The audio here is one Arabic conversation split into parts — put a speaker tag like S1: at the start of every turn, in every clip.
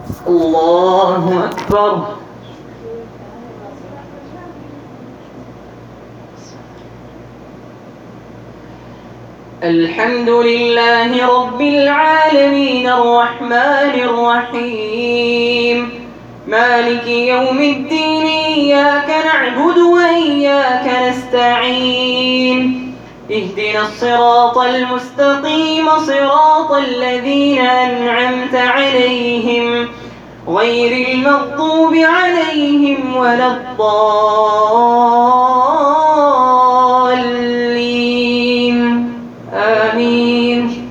S1: الله أكبر. الحمد لله رب العالمين الرحمن الرحيم مالك يوم الدين إياك نعبد وإياك نستعين اهدنا الصراط المستقيم صراط الذين أنعمت عليهم غير المغضوب عليهم ولا الضالين آمين.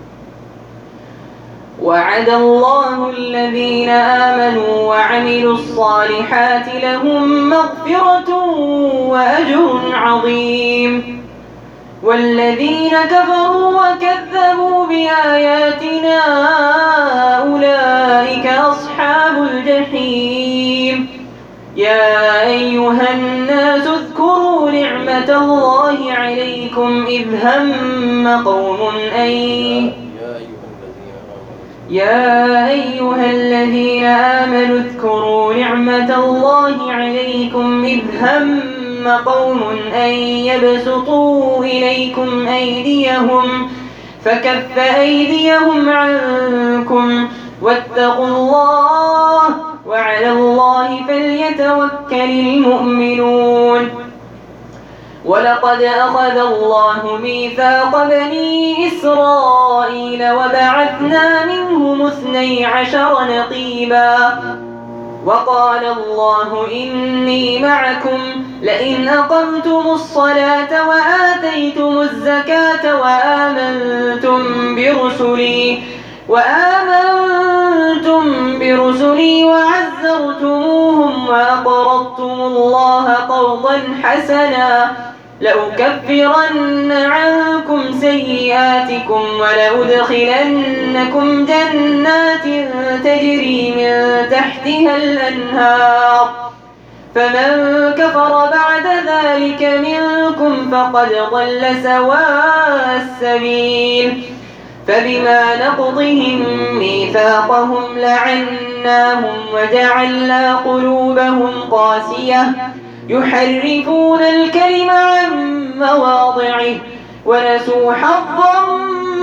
S1: وعد الله الذين آمنوا وعملوا الصالحات لهم مغفرة وأجر عظيم والذين كفروا وكذبوا بآياتنا أولئك أصحاب الجحيم. يا أيها الناس اذكروا نعمة الله عليكم إذ هم قوم يا أيها الذين آمنوا اذكروا نعمة الله عليكم إذ هم قوم أن يبسطوا إليكم أيديهم فكف أيديهم عنكم واتقوا الله وعلى الله فليتوكل المؤمنون. ولقد أخذ الله ميثاق بني إسرائيل وبعثنا منهم 12 نقيبا وقال الله إني معكم لئن أقمتم الصلاة وآتيتم الزكاة وآمنتم برسلي وعزرتموهم وأقرضتم الله قرضا حسنا لأكفرن عنكم سيئاتكم ولأدخلنكم جنات تجري من تحتها الأنهار فمن كفر بعد ذلك منكم فقد ضل سواء السبيل. فبما نقضهم ميثاقهم لعناهم وجعلنا قلوبهم قاسية يحرفون الكلم عن مواضعه ونسوا حظا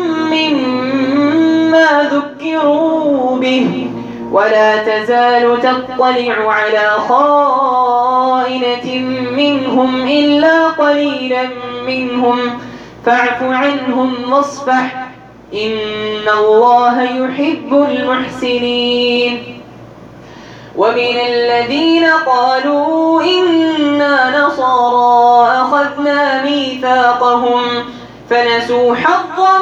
S1: مما ذكروا به ولا تزال تطلع على خائنة منهم إلا قليلا منهم فاعف عنهم واصفح إن الله يحب المحسنين. ومن الذين قالوا إنا نصارى أخذنا ميثاقهم فنسوا حظا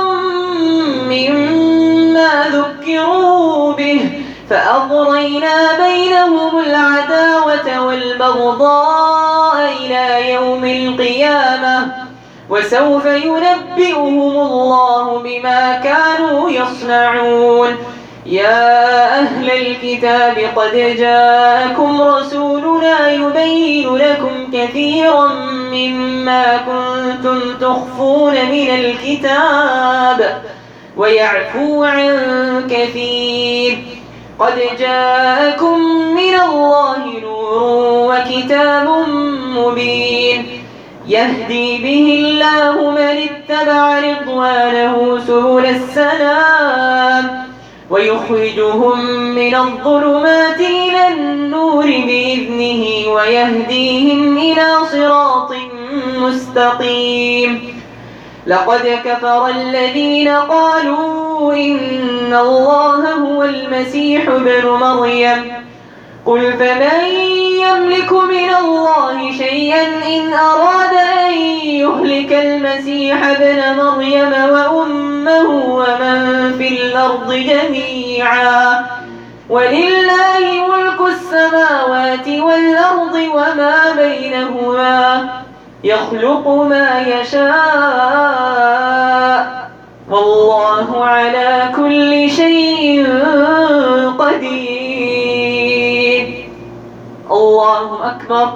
S1: مما ذكروا به فأغرينا بينهم العداوة والبغضاء إلى يوم القيامة وسوف ينبئهم الله بما كانوا يصنعون. يا أهل الكتاب قد جاءكم رسولنا يبين لكم كثيرا مما كنتم تخفون من الكتاب ويعفو عن كثير قد جاءكم من الله نور وكتاب مبين يهدي به الله من اتبع رضوانه سبل السلام ويخرجهم من الظلمات إلى النور بإذنه ويهديهم إلى صراط مستقيم. لقد كفر الذين قالوا إن الله هو المسيح ابن مريم قل فمن يملك من الله شيئا إن أراد أن يهلك المسيح ابن مريم وأمه ومن في الأرض جميعا ولله ملك السماوات والأرض وما بينهما يخلق ما يشاء والله على كل شيء قدير. الله أكبر.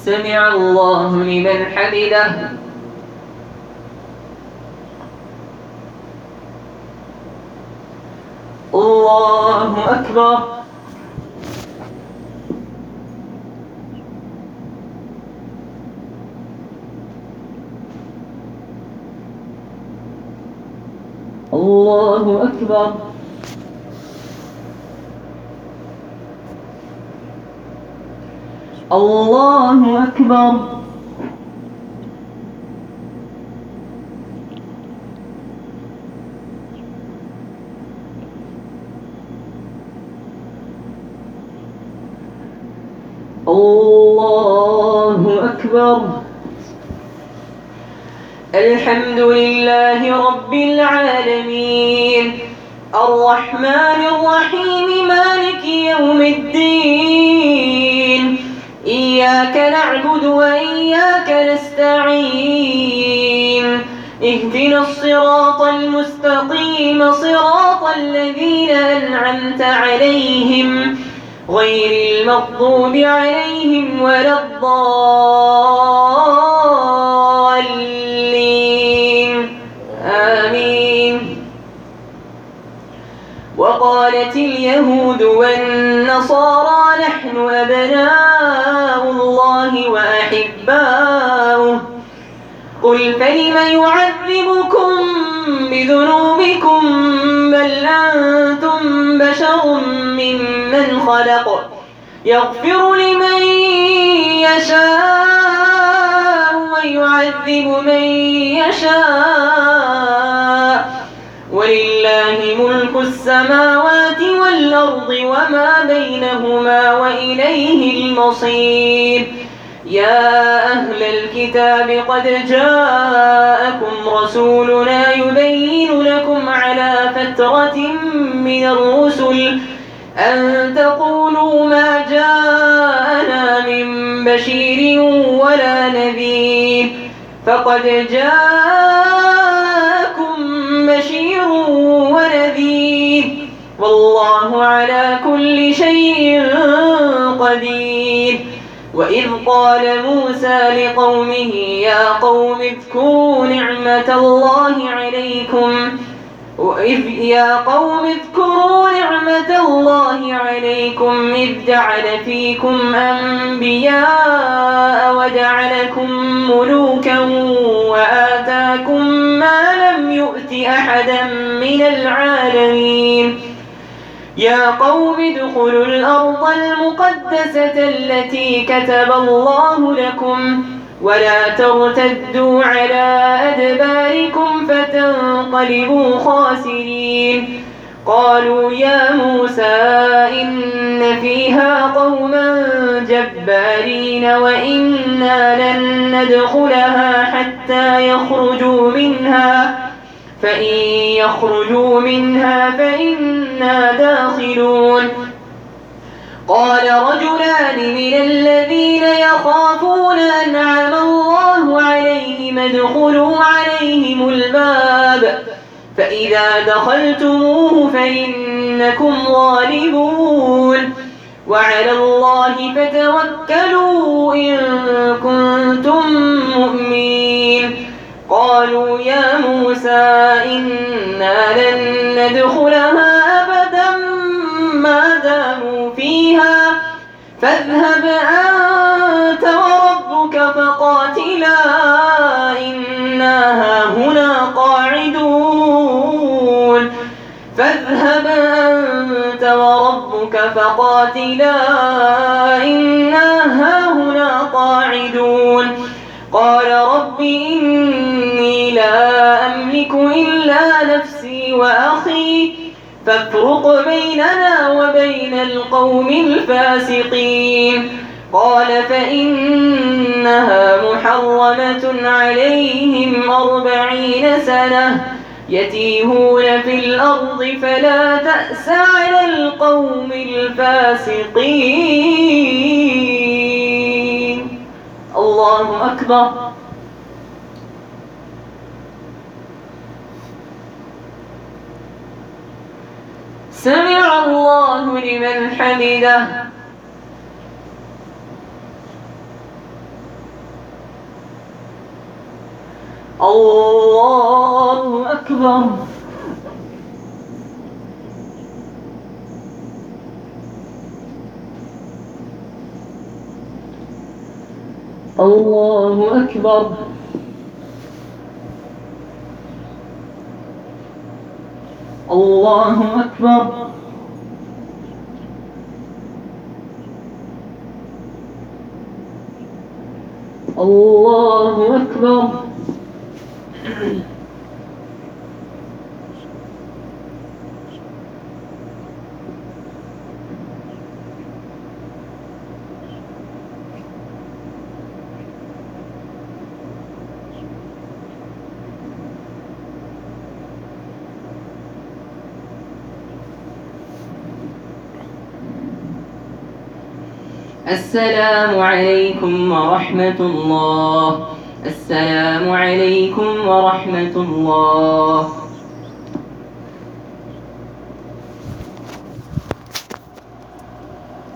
S1: سمع الله لمن حمده. الله أكبر. الله أكبر. الله أكبر. الله أكبر. الحمد لله رب العالمين الرحمن الرحيم مالك يوم الدين إياك نعبد وإياك نستعين اهدنا الصراط المستقيم صراط الذين أنعمت عليهم غير المغضوب عليهم ولا الضالين آمين. وقالت اليهود والنصارى نحن أبناء الله وأحباؤه قل فلم يعذبكم بذنوبكم بل أنتم بشر ممن خلق يغفر لمن يشاء ويعذب من يشاء ولله ملك السماوات والأرض وما بينهما وإليه المصير. يا أهل الكتاب قد جاءكم رسولنا يبين لكم على فترة من الرسل أن تقولوا ما جاءنا من بشير ولا نذير فقد جاءكم بشير ونذير والله على كل شيء قدير. وإذ قال موسى لقومه يا قوم اذكروا نعمة الله عليكم إذ جعل فيكم أنبياء وجعلكم ملوكا وآتاكم ما لم يؤت أحدا من العالمين. يا قوم ادخلوا الأرض المقدسة التي كتب الله لكم ولا ترتدوا على أدباركم فتنقلبوا خاسرين. قالوا يا موسى إن فيها قوما جبارين وإنا لن ندخلها حتى يخرجوا منها فإن يخرجوا منها فإنا داخلون. قال رجلان من الذين يخافون أنعم الله عليهم ادخلوا عليهم الباب فإذا دخلتموه فإنكم غالبون وعلى الله فتوكلوا إن كنتم مؤمنين. قالوا يا موسى إنا لن ندخلها أبدا ما داموا فيها فاذهب أنت وربك فقاتلا إنا هاهنا قاعدون. فاذهب أنت وربك فقاتلا إنا هاهنا قاعدون. قال رب إني لا أملك إلا نفسي وأخي فافرق بيننا وبين القوم الفاسقين. قال فإنها محرمة عليهم 40 سنة يتيهون في الأرض فلا تأس على القوم الفاسقين. الله أكبر. سمع الله لمن حمده. الله أكبر. الله أكبر. الله أكبر. الله أكبر. السلام عليكم ورحمة الله. السلام عليكم ورحمة الله.